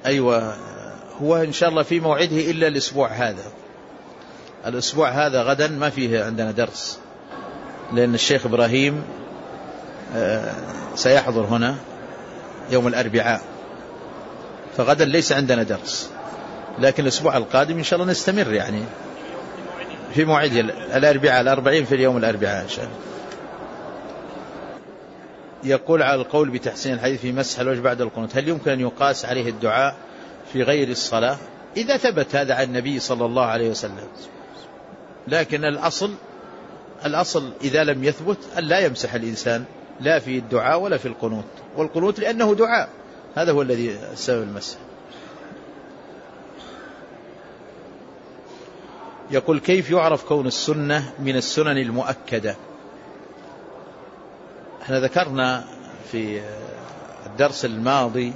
أيوة، هو إن شاء الله في موعده إلا الأسبوع هذا. الأسبوع هذا غدا ما فيه عندنا درس، لأن الشيخ إبراهيم سيحضر هنا يوم الأربعاء، فغدا ليس عندنا درس. لكن الأسبوع القادم إن شاء الله نستمر يعني في موعده الأربعاء، 40 في اليوم الأربعاء إن شاء الله. يقول على القول بتحسين الحديث في مسح الوجه بعد القنوت، هل يمكن أن يقاس عليه الدعاء في غير الصلاة؟ إذا ثبت هذا عن النبي صلى الله عليه وسلم. لكن الأصل إذا لم يثبت أن لا يمسح الإنسان لا في الدعاء ولا في القنوت، والقنوت لأنه دعاء، هذا هو الذي سبب المسح. يقول كيف يعرف كون السنة من السنن المؤكدة؟ احنا ذكرنا في الدرس الماضي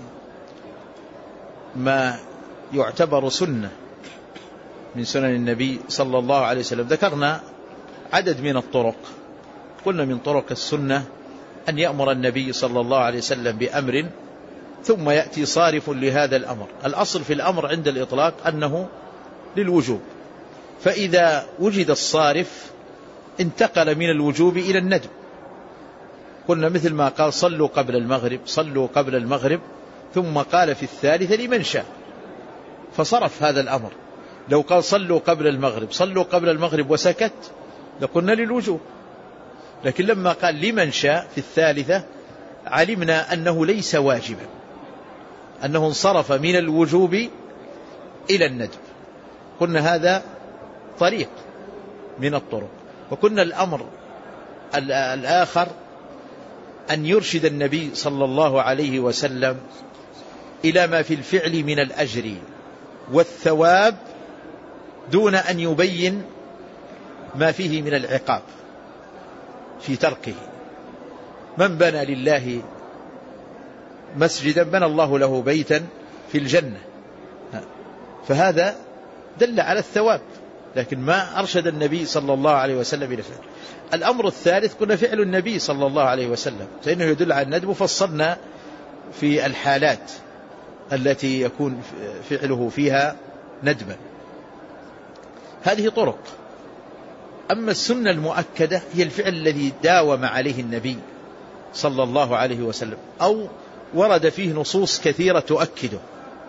ما يعتبر سنة من سنن النبي صلى الله عليه وسلم، ذكرنا عدد من الطرق. قلنا من طرق السنة أن يأمر النبي صلى الله عليه وسلم بأمر ثم يأتي صارف لهذا الأمر. الأصل في الأمر عند الإطلاق أنه للوجوب، فإذا وجد الصارف انتقل من الوجوب إلى الندب. قلنا مثل ما قال صلوا قبل المغرب، صلوا قبل المغرب، ثم قال في الثالثة لمن شاء، فصرف هذا الأمر. لو قال صلوا قبل المغرب، صلوا قبل المغرب وسكت، لقلنا للوجوب. لكن لما قال لمن شاء في الثالثة علمنا أنه ليس واجبا، أنه انصرف من الوجوب إلى الندب. قلنا هذا طريق من الطرق. وكنا الأمر الآخر أن يرشد النبي صلى الله عليه وسلم إلى ما في الفعل من الأجر والثواب دون أن يبين ما فيه من العقاب في تركه. من بنى لله مسجدا بنى الله له بيتا في الجنة، فهذا دل على الثواب، لكن ما أرشد النبي صلى الله عليه وسلم إلى فعل. الأمر الثالث كنا فعل النبي صلى الله عليه وسلم، فإنه يدل على الندب، وفصلنا في الحالات التي يكون فعله فيها ندبا. هذه طرق. أما السنة المؤكدة هي الفعل الذي داوم عليه النبي صلى الله عليه وسلم أو ورد فيه نصوص كثيرة تؤكده،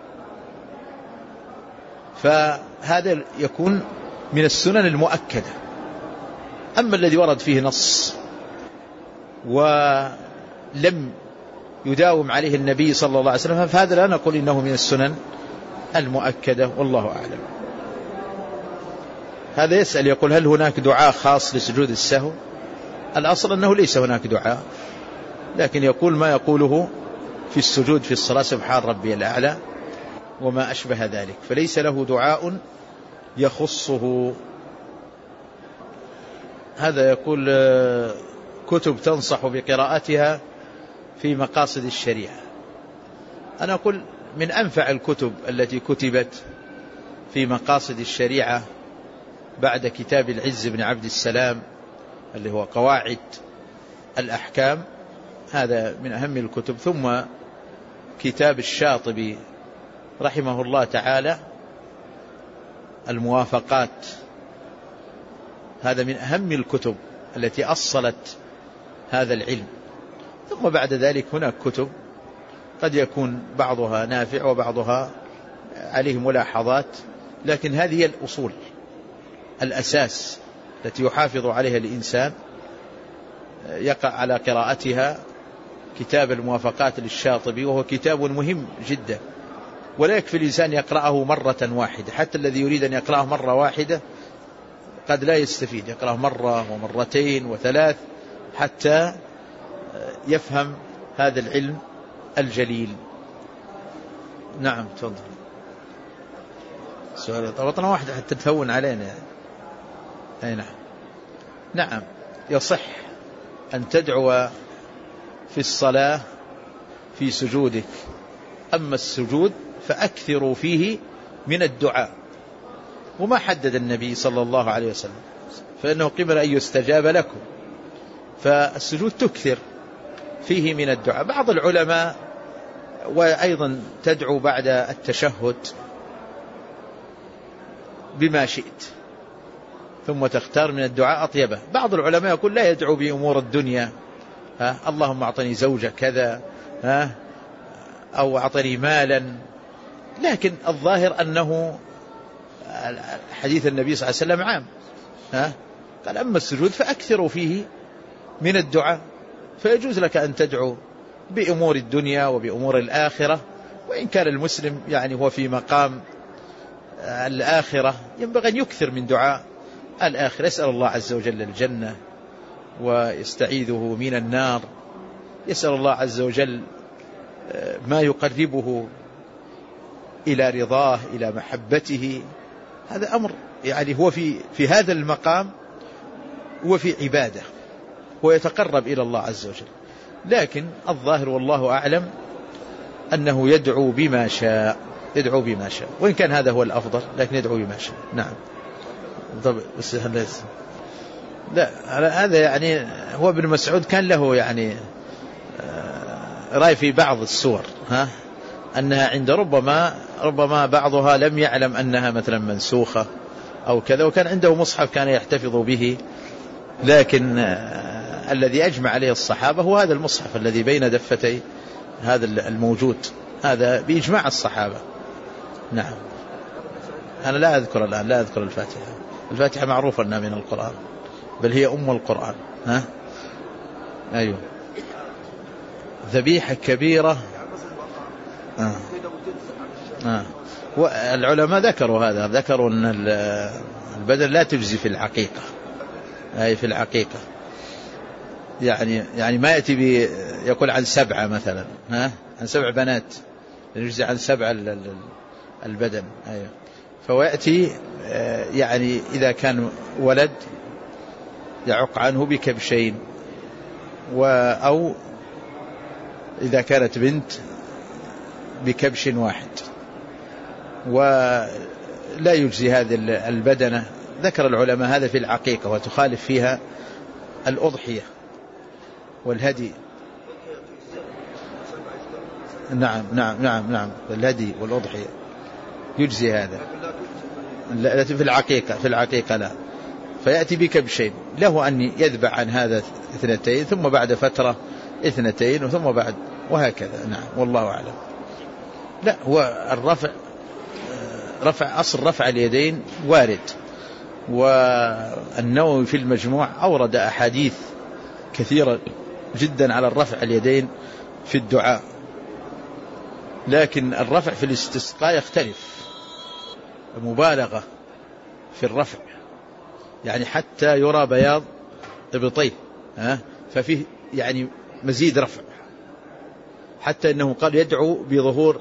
فهذا يكون من السنن المؤكدة. أما الذي ورد فيه نص ولم يداوم عليه النبي صلى الله عليه وسلم فهذا لا نقول إنه من السنن المؤكدة، والله أعلم. هذا يسأل يقول هل هناك دعاء خاص لسجود السهو؟ الأصل أنه ليس هناك دعاء، لكن يقول ما يقوله في السجود في الصلاة سبحان ربي الأعلى وما أشبه ذلك، فليس له دعاء يخصه. هذا يقول كتب تنصح بقراءتها في مقاصد الشريعة. أنا أقول من أنفع الكتب التي كتبت في مقاصد الشريعة بعد كتاب العز بن عبد السلام اللي هو قواعد الأحكام، هذا من أهم الكتب. ثم كتاب الشاطبي رحمه الله تعالى الموافقات، هذا من أهم الكتب التي أصلت هذا العلم. ثم بعد ذلك هناك كتب قد يكون بعضها نافع وبعضها عليه ملاحظات، لكن هذه هي الأصول الأساس التي يحافظ عليها الإنسان، يقع على قراءتها. كتاب الموافقات للشاطبي وهو كتاب مهم جدا، ولا يكفي الإنسان يقرأه مرة واحدة، حتى الذي يريد أن يقرأه مرة واحدة قد لا يستفيد، يقرأه مرة ومرتين وثلاث حتى يفهم هذا العلم الجليل. نعم تفضل. سؤال طبطنا واحدة حتى تهون علينا. أي نعم. نعم يصح أن تدعو في الصلاة في سجودك، أما السجود فأكثروا فيه من الدعاء، وما حدد النبي صلى الله عليه وسلم، فإنه قبل أن يستجاب لكم، فالسجود تكثر فيه من الدعاء. بعض العلماء وأيضا تدعو بعد التشهد بما شئت، ثم تختار من الدعاء أطيبه. بعض العلماء يقول لا يدعو بأمور الدنيا، اللهم أعطني زوجة كذا، أو أعطني مالا، لكن الظاهر أنه حديث النبي صلى الله عليه وسلم عام، قال أما السجود فأكثروا فيه من الدعاء، فيجوز لك أن تدعو بأمور الدنيا وبأمور الآخرة. وإن كان المسلم يعني هو في مقام الآخرة ينبغي أن يكثر من دعاء الآخرة، يسأل الله عز وجل الجنة ويستعيذه من النار، يسأل الله عز وجل ما يقربه إلى رضاه إلى محبته. هذا أمر يعني هو في هذا المقام هو في عبادة ويتقرب إلى الله عز وجل، لكن الظاهر والله أعلم أنه يدعو بما شاء، يدعو بما شاء، وإن كان هذا هو الأفضل لكن يدعو بما شاء. نعم. لا هذا يعني هو ابن مسعود كان له يعني رأي في بعض السور أنها عند ربما بعضها لم يعلم أنها مثلا منسوخة أو كذا، وكان عنده مصحف كان يحتفظ به، لكن الذي أجمع عليه الصحابة هو هذا المصحف الذي بين دفتي هذا الموجود، هذا بإجماع الصحابة. نعم. أنا لا أذكر الآن، لا أذكر الفاتحة. الفاتحة معروفة أنها من القرآن، بل هي أم القرآن. أيوه. ذبيحة كبيرة. والعلماء ذكروا هذا، ذكروا أن البدن لا تجزي في العقيقة، أي في العقيقة يعني ما يأتي يقول عن 7 مثلا، عن 7 بنات يجزي عن 7 البدن. أيوه. فويأتي يعني إذا كان ولد يعق عنه بكبشين، أو إذا كانت بنت بكبش واحد، ولا يجزي هذه البدنة. ذكر العلماء هذا في العقيقة، وتخالف فيها الأضحية والهدي. نعم الهدي والأضحية يجزي هذا، لا في العقيقة لا. فيأتي بكبشين، له أن يذبح عن هذا 2 ثم بعد فترة 2 ثم بعد، وهكذا. نعم والله أعلم. لا هو أصل رفع اليدين وارد، والنووي في المجموع أورد أحاديث كثيرة جدا على الرفع اليدين في الدعاء، لكن الرفع في الاستسقاء يختلف، مبالغة في الرفع، يعني حتى يرى بياض إبطيه، ففيه يعني مزيد رفع، حتى إنه قال يدعو بظهور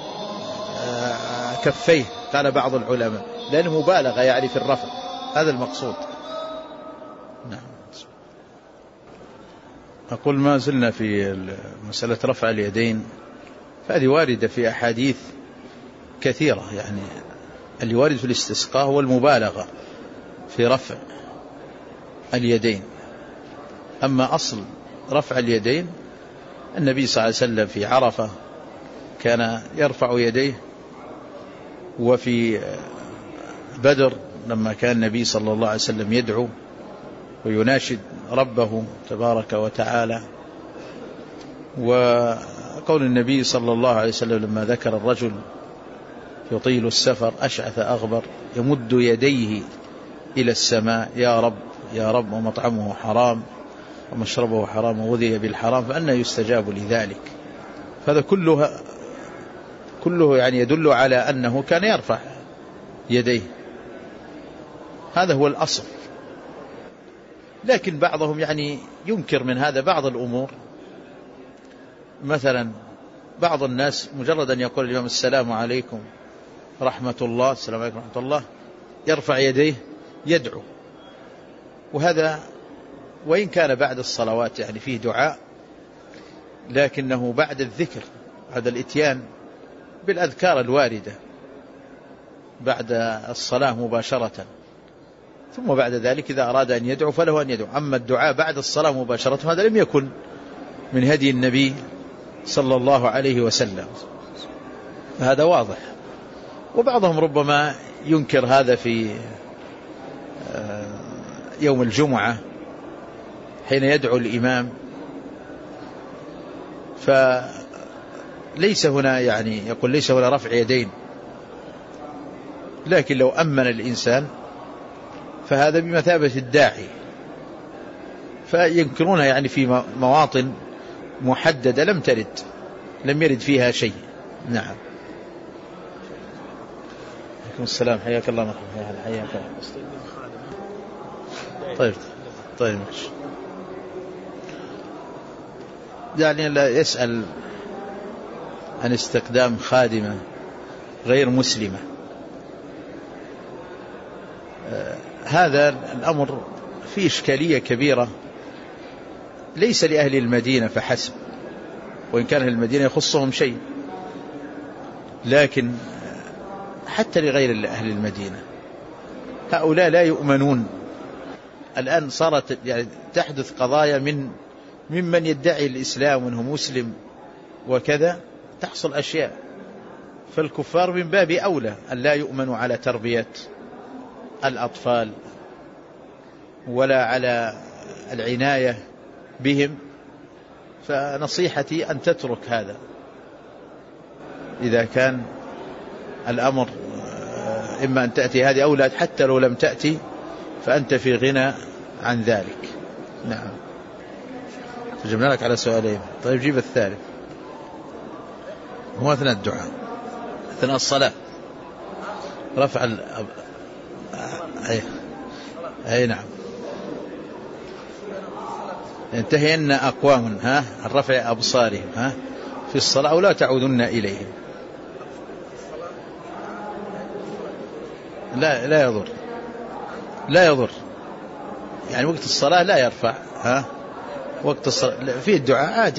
كفيه، قال بعض العلماء، لأنه مبالغة يعني في الرفع، هذا المقصود. نعم. أقول ما زلنا في مسألة رفع اليدين، فهذه واردة في أحاديث كثيرة، يعني اللي وارد في الاستسقاء هو المبالغة في رفع اليدين. أما أصل رفع اليدين النبي صلى الله عليه وسلم في عرفة كان يرفع يديه، وفي بدر لما كان النبي صلى الله عليه وسلم يدعو ويناشد ربه تبارك وتعالى. وقول النبي صلى الله عليه وسلم لما ذكر الرجل يطيل السفر أشعث أغبر يمد يديه إلى السماء يا رب يا رب، ومطعمه حرام ومشربه حرام وغذي بالحرام، فأنى يستجاب لذلك. فهذا كله يعني يدل على أنه كان يرفع يديه، هذا هو الأصل. لكن بعضهم يعني ينكر من هذا بعض الأمور، مثلا بعض الناس مجرد أن يقول اليوم السلام عليكم رحمة الله، السلام عليكم رحمة الله، يرفع يديه يدعو، وهذا وإن كان بعد الصلوات يعني فيه دعاء، لكنه بعد الذكر، بعد الإتيان بالأذكار الواردة بعد الصلاة مباشرة، ثم بعد ذلك إذا أراد أن يدعو فله أن يدعو. أما الدعاء بعد الصلاة مباشرة هذا لم يكن من هدي النبي صلى الله عليه وسلم. هذا واضح. وبعضهم ربما ينكر هذا في يوم الجمعة حين يدعو الإمام، فليس هنا يعني يقول ليس هنا رفع يدين، لكن لو أمن الإنسان فهذا بمثابة الداعي، فينكرونها يعني في مواطن محددة لم يرد فيها شيء. نعم. عليكم السلام، حياك الله. مرحبا، حياك الله. طيب يعني لا يسأل عن استخدام خادمة غير مسلمة. هذا الأمر فيه إشكالية كبيرة، ليس لأهل المدينة فحسب، وإن كان أهل المدينة يخصهم شيء، لكن حتى لغير أهل المدينة هؤلاء لا يؤمنون. الآن صارت يعني تحدث قضايا ممن يدعي الإسلام وأنه مسلم وكذا، تحصل أشياء، فالكفار من باب أولى أن لا يؤمنوا على تربية الأطفال ولا على العناية بهم. فنصيحتي أن تترك هذا إذا كان الأمر إما أن تأتي هذه أولاد، حتى لو لم تأتي فأنت في غنى عن ذلك. نعم. تجمع لك على سؤالين. طيب جيب الثالث. هو أثناء الدعاء، أثناء الصلاة، رفع أي نعم. انتهين أقوام عن رفع أبصارهم في الصلاة أو لا تعودن إليهم. لا يضر يعني وقت الصلاة لا يرفع وقت الصلاة في الدعاء عادي.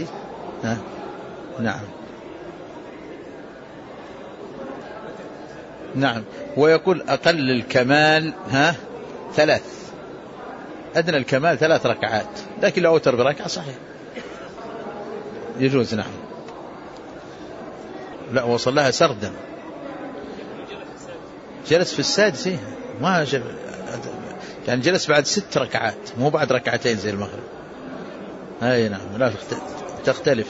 نعم. ويقول أقل الكمال 3، أدنى الكمال 3 ركعات، لكن لو أوتر بركعة صحيح يجوز. نعم. لا، وصل لها سردا، جلس في السادس، ما يعني جلس بعد 6 ركعات، مو بعد ركعتين زي المغرب. أي نعم. لا تختلف.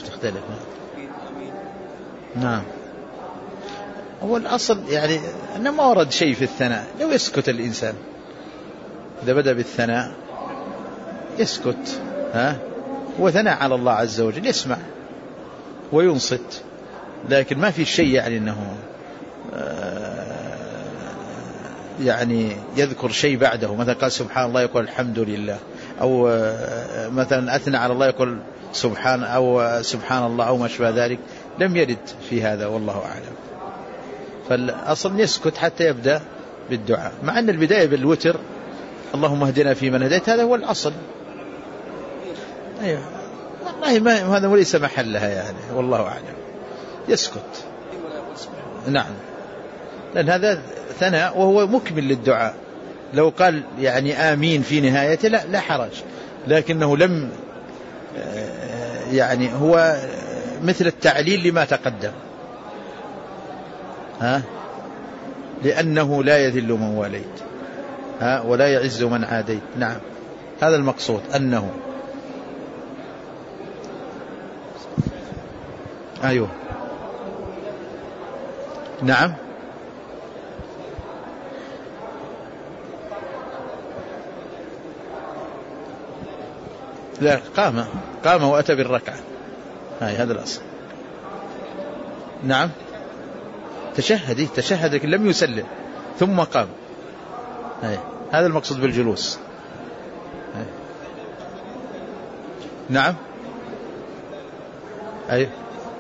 نعم. هو الأصل يعني أنه ما ورد شيء في الثناء، لو يسكت الإنسان إذا بدأ بالثناء يسكت وثناء على الله عز وجل، يسمع وينصت، لكن ما في شيء يعني أنه يعني يذكر شيء بعده، مثلا قال سبحان الله يقول الحمد لله، أو مثلا أثنى على الله يقول سبحان الله أو ما شابه ذلك، لم يرد في هذا والله أعلم. فالأصل يسكت حتى يبدأ بالدعاء، مع أن البداية بالوتر اللهم اهدنا فيمن هديت، هذا هو الأصل. أيوة والله هذا وليس محلها يعني، والله أعلم. يسكت. نعم. لأن هذا ثناء وهو مكمل للدعاء، لو قال يعني آمين في نهايته لا حرج، لكنه لم يعني هو مثل التعليل لما تقدم، لأنه لا يذل من واليت ولا يعز من عاديت. نعم. هذا المقصود أنه أيوه. نعم. لا، قام وأتى بالركعة، هذا الأصل. نعم. تشهد لكن لم يسلم ثم قام، هذا المقصود بالجلوس. نعم. أي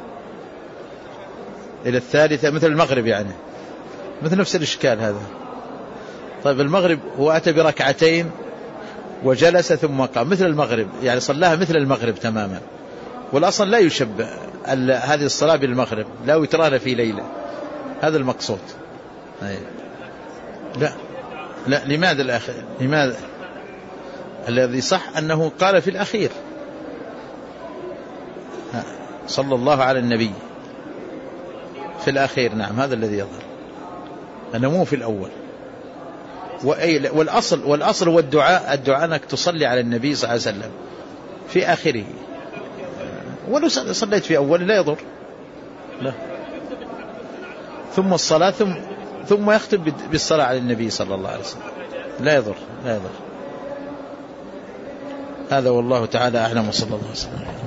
إلى الثالثة مثل المغرب، يعني مثل نفس الإشكال هذا. طيب المغرب هو أتى بركعتين وجلس ثم قام مثل المغرب، يعني صلاها مثل المغرب تماما، والأصل لا يشبه هذه الصلاة بالمغرب، لا وتران في ليلة، هذا المقصود. لا لماذا الأخير؟ لماذا؟ الذي صح أنه قال في الأخير، صلى الله على النبي في الأخير. نعم هذا الذي يظهر، أنه مو في الأول. والأصل هو الدعاء أنك تصلي على النبي صلى الله عليه وسلم في آخره، ولو صليت في أول لا يضر، لا. ثم الصلاة ثم يختم بالصلاة على النبي صلى الله عليه وسلم، لا يضر. هذا والله تعالى أعلم، وصلى الله عليه وسلم.